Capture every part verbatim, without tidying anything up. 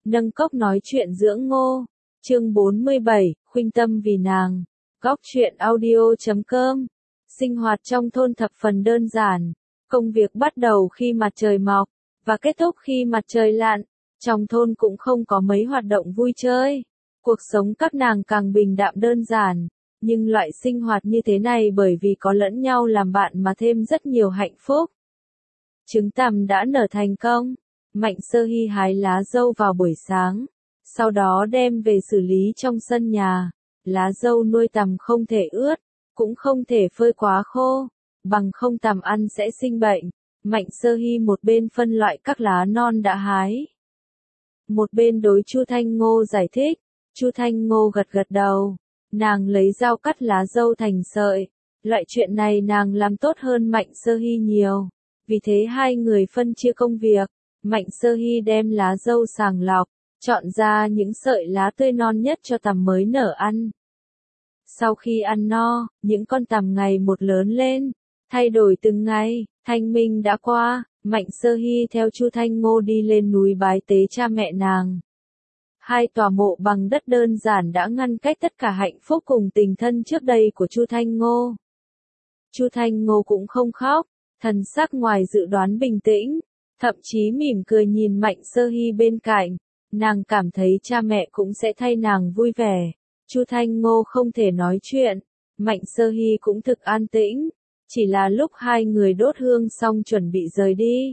Nâng cốc nói chuyện dưỡng ngô. Chương bốn mươi bảy, khuynh tâm vì nàng. Góc truyện audio chấm com. Sinh hoạt trong thôn thập phần đơn giản. Công việc bắt đầu khi mặt trời mọc, và kết thúc khi mặt trời lặn. Trong thôn cũng không có mấy hoạt động vui chơi. Cuộc sống các nàng càng bình đạm đơn giản. Nhưng loại sinh hoạt như thế này bởi vì có lẫn nhau làm bạn mà thêm rất nhiều hạnh phúc. Trứng tằm đã nở thành công. Mạnh Sơ Hy hái lá dâu vào buổi sáng, sau đó đem về xử lý trong sân nhà. Lá dâu nuôi tằm không thể ướt, cũng không thể phơi quá khô, bằng không tằm ăn sẽ sinh bệnh. Mạnh Sơ Hy một bên phân loại các lá non đã hái, một bên đối Chu Thanh Ngô giải thích. Chu Thanh Ngô gật gật đầu, nàng lấy dao cắt lá dâu thành sợi. Loại chuyện này nàng làm tốt hơn Mạnh Sơ Hy nhiều, vì thế hai người phân chia công việc. Mạnh Sơ Hy đem lá dâu sàng lọc, chọn ra những sợi lá tươi non nhất cho tằm mới nở ăn. Sau khi ăn no, những con tằm ngày một lớn lên, thay đổi từng ngày. Thanh minh đã qua, Mạnh Sơ Hy theo Chu Thanh Ngô đi lên núi bái tế cha mẹ nàng. Hai tòa mộ bằng đất đơn giản đã ngăn cách tất cả hạnh phúc cùng tình thân trước đây của Chu Thanh Ngô. Chu Thanh Ngô cũng không khóc, thần sắc ngoài dự đoán bình tĩnh. Thậm chí mỉm cười nhìn Mạnh Sơ Hy bên cạnh, nàng cảm thấy cha mẹ cũng sẽ thay nàng vui vẻ. Chu Thanh Ngô không thể nói chuyện, Mạnh Sơ Hy cũng thực an tĩnh, chỉ là lúc hai người đốt hương xong chuẩn bị rời đi.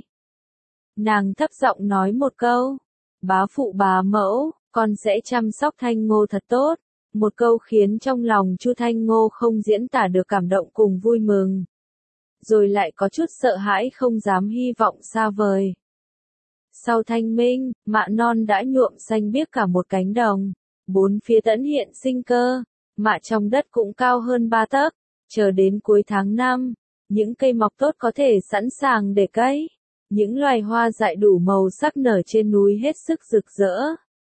Nàng thấp giọng nói một câu, bá phụ bá mẫu, con sẽ chăm sóc Thanh Ngô thật tốt. Một câu khiến trong lòng Chu Thanh Ngô không diễn tả được cảm động cùng vui mừng. Rồi lại có chút sợ hãi không dám hy vọng xa vời. Sau thanh minh, mạ non đã nhuộm xanh biếc cả một cánh đồng. Bốn phía tẫn hiện sinh cơ, mạ trong đất cũng cao hơn ba tấc. Chờ đến cuối tháng năm, những cây mọc tốt có thể sẵn sàng để cấy. Những loài hoa dại đủ màu sắc nở trên núi hết sức rực rỡ.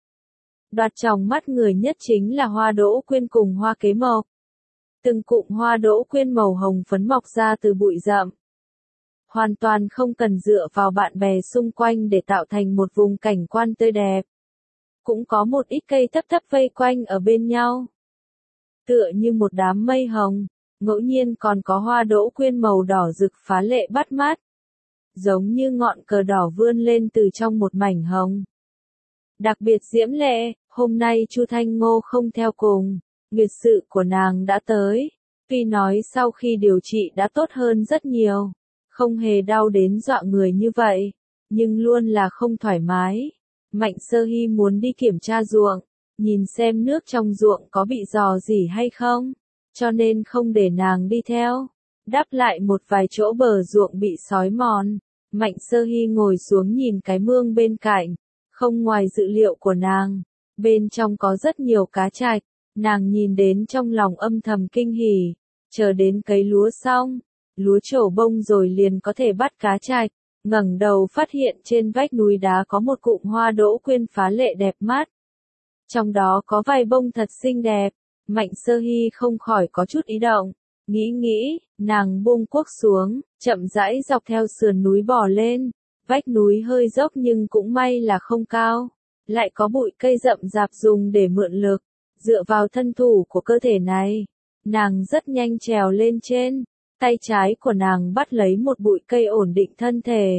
Đoạt trong mắt người nhất chính là hoa đỗ quyên cùng hoa kế mộc. Từng cụm hoa đỗ quyên màu hồng phấn mọc ra từ bụi rậm. Hoàn toàn không cần dựa vào bạn bè xung quanh để tạo thành một vùng cảnh quan tươi đẹp. Cũng có một ít cây thấp thấp vây quanh ở bên nhau. Tựa như một đám mây hồng, ngẫu nhiên còn có hoa đỗ quyên màu đỏ rực phá lệ bắt mắt. Giống như ngọn cờ đỏ vươn lên từ trong một mảnh hồng. Đặc biệt diễm lệ, hôm nay Chu Thanh Ngô không theo cùng. Nguyệt sự của nàng đã tới, tuy nói sau khi điều trị đã tốt hơn rất nhiều, không hề đau đến dọa người như vậy, nhưng luôn là không thoải mái. Mạnh Sơ Hy muốn đi kiểm tra ruộng, nhìn xem nước trong ruộng có bị rò rỉ hay không, cho nên không để nàng đi theo. Đắp lại một vài chỗ bờ ruộng bị xói mòn, Mạnh Sơ Hy ngồi xuống nhìn cái mương bên cạnh, không ngoài dự liệu của nàng, bên trong có rất nhiều cá trạch. Nàng nhìn đến trong lòng âm thầm kinh hỉ, chờ đến cấy lúa xong, lúa trổ bông rồi liền có thể bắt cá trạch, ngẩng đầu phát hiện trên vách núi đá có một cụm hoa đỗ quyên phá lệ đẹp mắt. Trong đó có vài bông thật xinh đẹp, Mạnh Sơ Hy không khỏi có chút ý động, nghĩ nghĩ, nàng buông cuốc xuống, chậm rãi dọc theo sườn núi bò lên, vách núi hơi dốc nhưng cũng may là không cao, lại có bụi cây rậm rạp dùng để mượn lực. Dựa vào thân thủ của cơ thể này, nàng rất nhanh trèo lên trên, tay trái của nàng bắt lấy một bụi cây ổn định thân thể.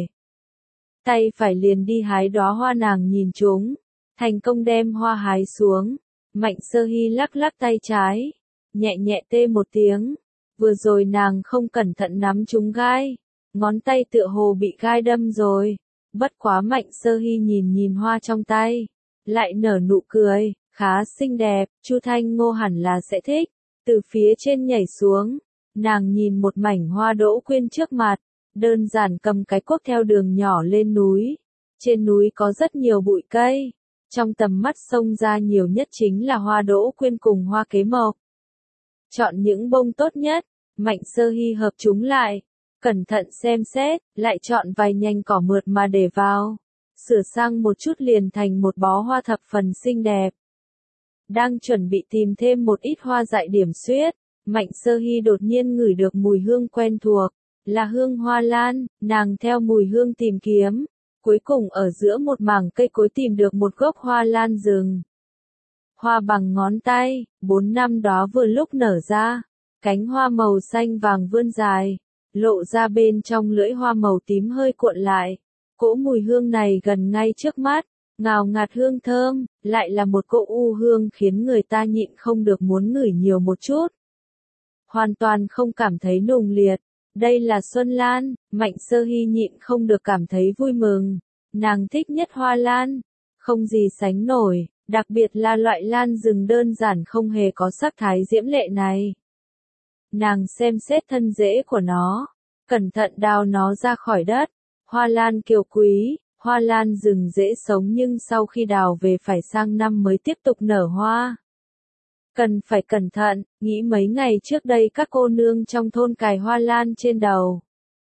Tay phải liền đi hái đóa hoa nàng nhìn chúng, thành công đem hoa hái xuống. Mạnh Sơ Hy lắc lắc tay trái, nhẹ nhẹ tê một tiếng, vừa rồi nàng không cẩn thận nắm trúng gai, ngón tay tựa hồ bị gai đâm rồi. Bất quá Mạnh Sơ Hy nhìn nhìn hoa trong tay, lại nở nụ cười. Khá xinh đẹp, Chu Thanh Ngô hẳn là sẽ thích. Từ phía trên nhảy xuống, nàng nhìn một mảnh hoa đỗ quyên trước mặt, đơn giản cầm cái cuốc theo đường nhỏ lên núi. Trên núi có rất nhiều bụi cây, trong tầm mắt xông ra nhiều nhất chính là hoa đỗ quyên cùng hoa kế mộc. Chọn những bông tốt nhất, Mạnh Sơ Hy hợp chúng lại, cẩn thận xem xét, lại chọn vài nhành cỏ mượt mà để vào, sửa sang một chút liền thành một bó hoa thập phần xinh đẹp. Đang chuẩn bị tìm thêm một ít hoa dại điểm xuyết, Mạnh Sơ Hy đột nhiên ngửi được mùi hương quen thuộc, là hương hoa lan. Nàng theo mùi hương tìm kiếm, cuối cùng ở giữa một mảng cây cối tìm được một gốc hoa lan rừng. Hoa bằng ngón tay, bốn năm đóa vừa lúc nở ra, cánh hoa màu xanh vàng vươn dài, lộ ra bên trong lưỡi hoa màu tím hơi cuộn lại. Cỗ mùi hương này gần ngay trước mắt, ngào ngạt hương thơm, lại là một cỗ u hương khiến người ta nhịn không được muốn ngửi nhiều một chút. Hoàn toàn không cảm thấy nùng liệt, đây là Xuân Lan, Mạnh Sơ Hy nhịn không được cảm thấy vui mừng. Nàng thích nhất hoa lan, không gì sánh nổi, đặc biệt là loại lan rừng đơn giản không hề có sắc thái diễm lệ này. Nàng xem xét thân rễ của nó, cẩn thận đào nó ra khỏi đất. Hoa lan kiều quý, hoa lan rừng dễ sống nhưng sau khi đào về phải sang năm mới tiếp tục nở hoa. Cần phải cẩn thận, nghĩ mấy ngày trước đây các cô nương trong thôn cài hoa lan trên đầu.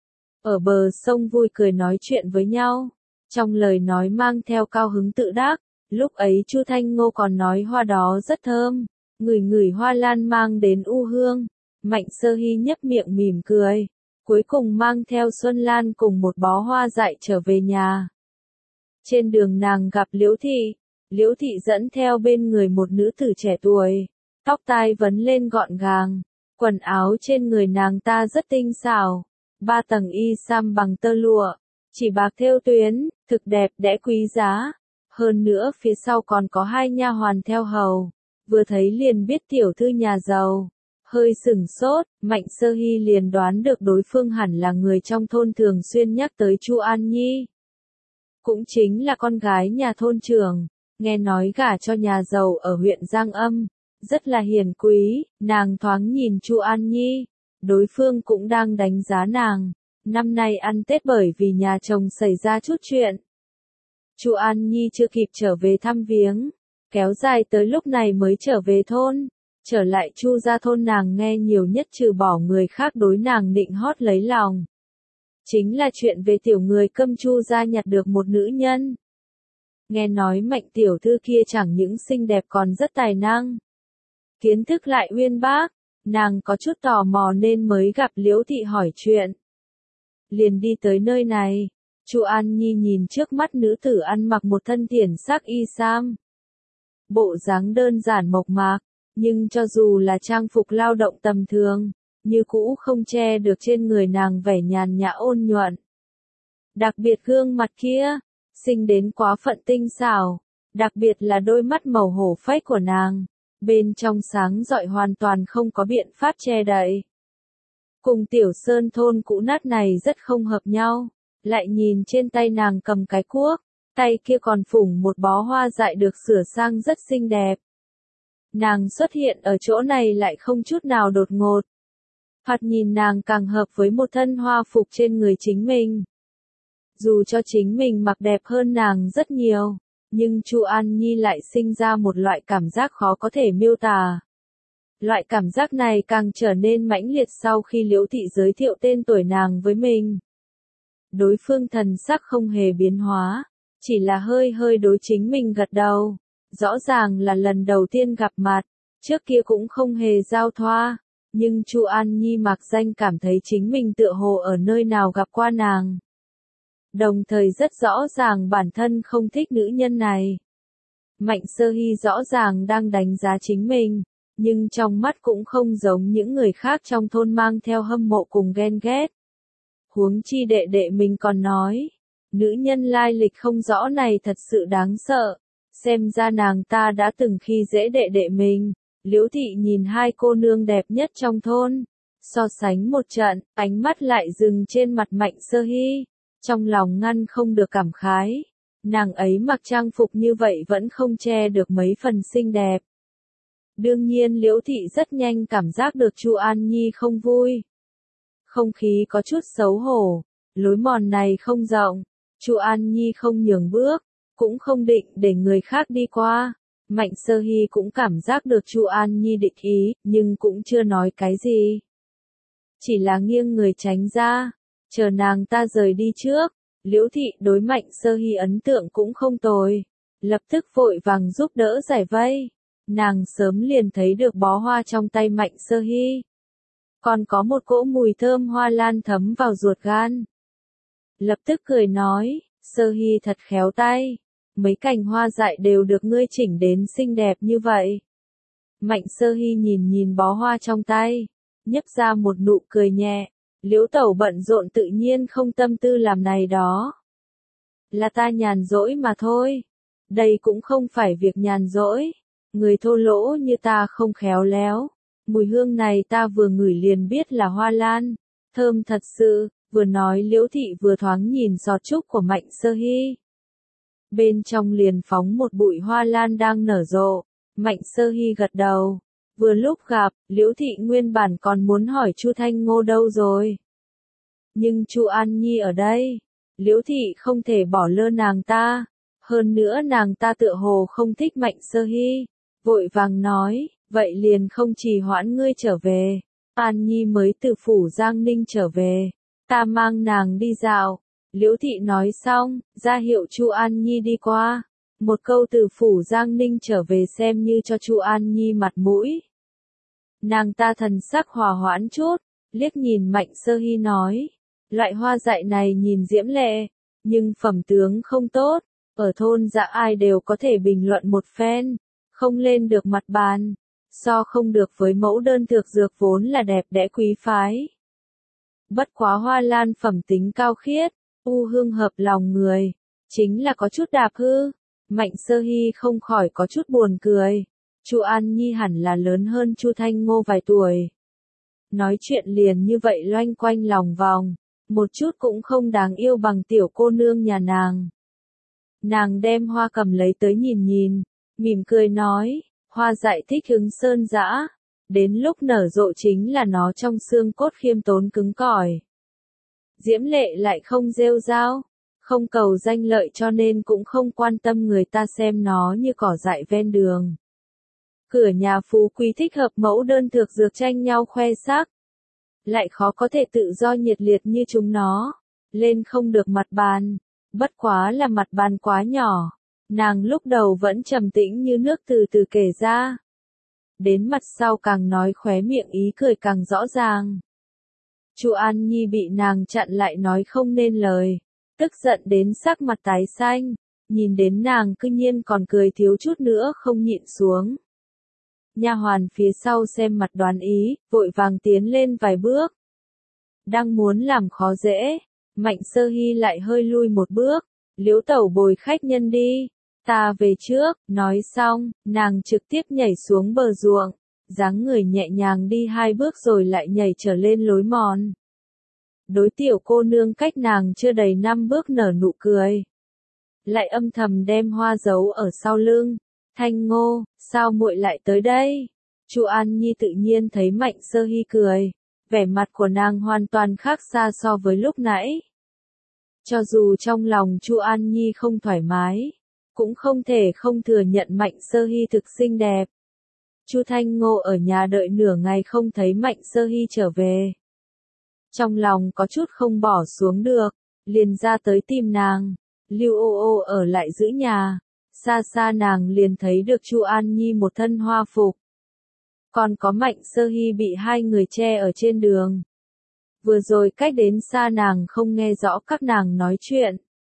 Ở bờ sông vui cười nói chuyện với nhau, trong lời nói mang theo cao hứng tự đắc. Lúc ấy Chu Thanh Ngô còn nói hoa đó rất thơm, ngửi ngửi hoa lan mang đến u hương. Mạnh Sơ Hy nhếch miệng mỉm cười, cuối cùng mang theo Xuân Lan cùng một bó hoa dại trở về nhà. Trên đường nàng gặp Liễu Thị, Liễu Thị dẫn theo bên người một nữ tử trẻ tuổi, tóc tai vấn lên gọn gàng, quần áo trên người nàng ta rất tinh xảo, ba tầng y sam bằng tơ lụa, chỉ bạc thêu tuyến, thực đẹp đẽ quý giá. Hơn nữa phía sau còn có hai nha hoàn theo hầu, vừa thấy liền biết tiểu thư nhà giàu. Hơi sửng sốt, Mạnh Sơ Hy liền đoán được đối phương hẳn là người trong thôn thường xuyên nhắc tới Chu An Nhi. Cũng chính là con gái nhà thôn trưởng, nghe nói gả cho nhà giàu ở huyện Giang Âm, rất là hiền quý. Nàng thoáng nhìn Chu An Nhi, đối phương cũng đang đánh giá nàng. Năm nay ăn Tết bởi vì nhà chồng xảy ra chút chuyện. Chu An Nhi chưa kịp trở về thăm viếng, kéo dài tới lúc này mới trở về thôn. Trở lại Chu gia thôn nàng nghe nhiều nhất trừ bỏ người khác đối nàng nịnh hót lấy lòng. Chính là chuyện về tiểu người câm Chu gia nhặt được một nữ nhân. Nghe nói Mạnh tiểu thư kia chẳng những xinh đẹp còn rất tài năng. Kiến thức lại uyên bác, nàng có chút tò mò nên mới gặp Liễu Thị hỏi chuyện. Liền đi tới nơi này, Chu An Nhi nhìn trước mắt nữ tử ăn mặc một thân thiển sắc y sam. Bộ dáng đơn giản mộc mạc. Nhưng cho dù là trang phục lao động tầm thường, như cũ không che được trên người nàng vẻ nhàn nhã ôn nhuận. Đặc biệt gương mặt kia, xinh đến quá phận tinh xảo, đặc biệt là đôi mắt màu hổ phách của nàng, bên trong sáng rọi hoàn toàn không có biện pháp che đậy. Cùng tiểu sơn thôn cũ nát này rất không hợp nhau, lại nhìn trên tay nàng cầm cái cuốc, tay kia còn phủng một bó hoa dại được sửa sang rất xinh đẹp. Nàng xuất hiện ở chỗ này lại không chút nào đột ngột. Thoạt nhìn nàng càng hợp với một thân hoa phục trên người chính mình. Dù cho chính mình mặc đẹp hơn nàng rất nhiều, nhưng Chu An Nhi lại sinh ra một loại cảm giác khó có thể miêu tả. Loại cảm giác này càng trở nên mãnh liệt sau khi Liễu Thị giới thiệu tên tuổi nàng với mình. Đối phương thần sắc không hề biến hóa, chỉ là hơi hơi đối chính mình gật đầu. Rõ ràng là lần đầu tiên gặp mặt, trước kia cũng không hề giao thoa, nhưng Chu An Nhi mặc danh cảm thấy chính mình tựa hồ ở nơi nào gặp qua nàng. Đồng thời rất rõ ràng bản thân không thích nữ nhân này. Mạnh Sơ Hy rõ ràng đang đánh giá chính mình, nhưng trong mắt cũng không giống những người khác trong thôn mang theo hâm mộ cùng ghen ghét. Huống chi đệ đệ mình còn nói, nữ nhân lai lịch không rõ này thật sự đáng sợ. Xem ra nàng ta đã từng khi dễ đệ đệ mình. Liễu Thị nhìn hai cô nương đẹp nhất trong thôn, so sánh một trận, ánh mắt lại dừng trên mặt Mạnh Sơ Hy, trong lòng ngăn không được cảm khái. Nàng ấy mặc trang phục như vậy vẫn không che được mấy phần xinh đẹp. Đương nhiên Liễu Thị rất nhanh cảm giác được Chu An Nhi không vui. Không khí có chút xấu hổ, lối mòn này không rộng, Chu An Nhi không nhường bước. Cũng không định để người khác đi qua. Mạnh Sơ Hy cũng cảm giác được Chu An Nhi định ý, nhưng cũng chưa nói cái gì. Chỉ là nghiêng người tránh ra, chờ nàng ta rời đi trước. Liễu Thị đối Mạnh Sơ Hy ấn tượng cũng không tồi, lập tức vội vàng giúp đỡ giải vây. Nàng sớm liền thấy được bó hoa trong tay Mạnh Sơ Hy. Còn có một cỗ mùi thơm hoa lan thấm vào ruột gan. Lập tức cười nói, Sơ Hy thật khéo tay, mấy cành hoa dại đều được ngươi chỉnh đến xinh đẹp như vậy. Mạnh Sơ Hy nhìn nhìn bó hoa trong tay, nhấp ra một nụ cười nhẹ, Liễu Tẩu bận rộn tự nhiên không tâm tư làm này đó. Là ta nhàn rỗi mà thôi. Đây cũng không phải việc nhàn rỗi. Người thô lỗ như ta không khéo léo. Mùi hương này ta vừa ngửi liền biết là hoa lan. Thơm thật sự, vừa nói Liễu Thị vừa thoáng nhìn giọt trúc của Mạnh Sơ Hy. Bên trong liền phóng một bụi hoa lan đang nở rộ. Mạnh Sơ Hy gật đầu. Vừa lúc gặp, Liễu Thị nguyên bản còn muốn hỏi Chu Thanh Ngô đâu rồi. Nhưng Chu An Nhi ở đây. Liễu Thị không thể bỏ lơ nàng ta. Hơn nữa nàng ta tựa hồ không thích Mạnh Sơ Hy. Vội vàng nói, vậy liền không trì hoãn ngươi trở về. An Nhi mới từ phủ Giang Ninh trở về. Ta mang nàng đi dạo. Liễu Thị nói xong, ra hiệu Chu An Nhi đi qua. Một câu từ phủ Giang Ninh trở về xem như cho Chu An Nhi mặt mũi. Nàng ta thần sắc hòa hoãn chút, liếc nhìn Mạnh Sơ Hy nói. Loại hoa dại này nhìn diễm lệ, nhưng phẩm tướng không tốt. Ở thôn dạ ai đều có thể bình luận một phen, không lên được mặt bàn. So không được với mẫu đơn thược dược vốn là đẹp đẽ quý phái. Bất quá hoa lan phẩm tính cao khiết, u hương hợp lòng người, chính là có chút đạp hư. Mạnh Sơ Hy không khỏi có chút buồn cười. Chu An Nhi hẳn là lớn hơn Chu Thanh Ngô vài tuổi. Nói chuyện liền như vậy loanh quanh lòng vòng, một chút cũng không đáng yêu bằng tiểu cô nương nhà nàng. Nàng đem hoa cầm lấy tới nhìn nhìn, mỉm cười nói, hoa dại thích hứng sơn dã, đến lúc nở rộ chính là nó trong xương cốt khiêm tốn cứng cỏi. Diễm lệ lại không rêu rao, không cầu danh lợi cho nên cũng không quan tâm người ta xem nó như cỏ dại ven đường. Cửa nhà phú quý thích hợp mẫu đơn thược dược tranh nhau khoe sắc. Lại khó có thể tự do nhiệt liệt như chúng nó, lên không được mặt bàn, bất quá là mặt bàn quá nhỏ. Nàng lúc đầu vẫn trầm tĩnh như nước từ từ kể ra. Đến mặt sau càng nói khóe miệng ý cười càng rõ ràng. Chu An Nhi bị nàng chặn lại nói không nên lời, tức giận đến sắc mặt tái xanh, nhìn đến nàng cư nhiên còn cười thiếu chút nữa không nhịn xuống. Nha hoàn phía sau xem mặt đoán ý, vội vàng tiến lên vài bước. Đang muốn làm khó dễ, Mạnh Sơ Hy lại hơi lui một bước, Liễu Tẩu bồi khách nhân đi, ta về trước, nói xong, nàng trực tiếp nhảy xuống bờ ruộng, dáng người nhẹ nhàng đi hai bước rồi lại nhảy trở lên lối mòn. Đối tiểu cô nương cách nàng chưa đầy năm bước nở nụ cười. Lại âm thầm đem hoa giấu ở sau lưng. Thanh Ngô, sao muội lại tới đây? Chu An Nhi tự nhiên thấy Mạnh Sơ Hy cười, vẻ mặt của nàng hoàn toàn khác xa so với lúc nãy. Cho dù trong lòng Chu An Nhi không thoải mái, cũng không thể không thừa nhận Mạnh Sơ Hy thực xinh đẹp. Chu Thanh Ngô ở nhà đợi nửa ngày không thấy Mạnh Sơ Hy trở về. Trong lòng có chút không bỏ xuống được, liền ra tới tìm nàng. Lưu Ô Ô ở lại giữ nhà. Xa xa nàng liền thấy được Chu An Nhi một thân hoa phục. Còn có Mạnh Sơ Hy bị hai người che ở trên đường. Vừa rồi cách đến xa nàng không nghe rõ các nàng nói chuyện.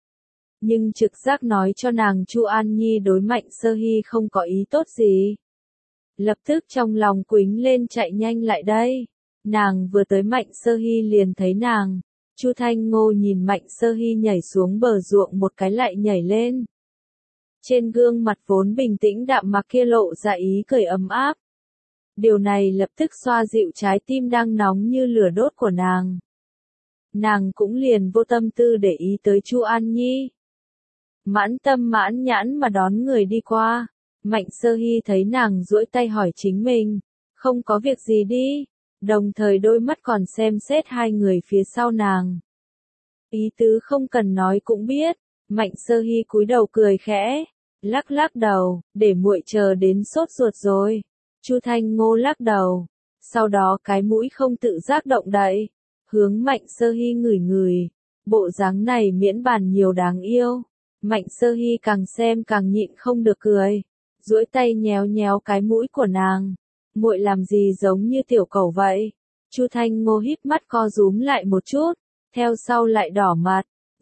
Nhưng trực giác nói cho nàng Chu An Nhi đối Mạnh Sơ Hy không có ý tốt gì. Lập tức trong lòng quính lên chạy nhanh lại đây. Nàng vừa tới Mạnh Sơ Hy liền thấy nàng. Chu Thanh Ngô nhìn Mạnh Sơ Hy nhảy xuống bờ ruộng một cái lại nhảy lên. Trên gương mặt vốn bình tĩnh đạm mạc kia lộ ra ý cười ấm áp. Điều này lập tức xoa dịu trái tim đang nóng như lửa đốt của nàng. Nàng cũng liền vô tâm tư để ý tới Chu An Nhi. Mãn tâm mãn nhãn mà đón người đi qua. Mạnh Sơ Hy thấy nàng duỗi tay hỏi chính mình. Không có việc gì đi. Đồng thời đôi mắt còn xem xét hai người phía sau nàng. Ý tứ không cần nói cũng biết. Mạnh Sơ Hy cúi đầu cười khẽ. Lắc lắc đầu, để muội chờ đến sốt ruột rồi. Chu Thanh Ngô lắc đầu. Sau đó cái mũi không tự giác động đậy. Hướng Mạnh Sơ Hy ngửi ngửi. Bộ dáng này miễn bàn nhiều đáng yêu. Mạnh Sơ Hy càng xem càng nhịn không được cười. Duỗi tay nhéo nhéo cái mũi của nàng. Muội làm gì giống như tiểu cẩu vậy? Chu Thanh Ngô híp mắt co rúm lại một chút. Theo sau lại đỏ mặt.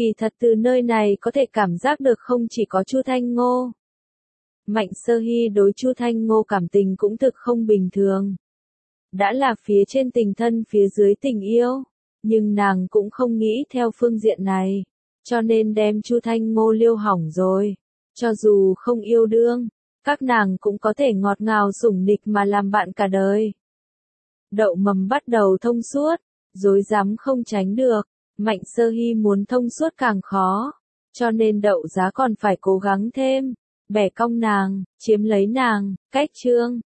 Kỳ thật từ nơi này có thể cảm giác được không chỉ có Chu Thanh Ngô. Mạnh Sơ Hy đối Chu Thanh Ngô cảm tình cũng thực không bình thường. Đã là phía trên tình thân phía dưới tình yêu, nhưng nàng cũng không nghĩ theo phương diện này, cho nên đem Chu Thanh Ngô liêu hỏng rồi. Cho dù không yêu đương, các nàng cũng có thể ngọt ngào sủng nịch mà làm bạn cả đời. Đậu mầm bắt đầu thông suốt, rối rắm không tránh được, Mạnh Sơ Hy muốn thông suốt càng khó, cho nên đậu giá còn phải cố gắng thêm, bẻ cong nàng, chiếm lấy nàng, cách trương.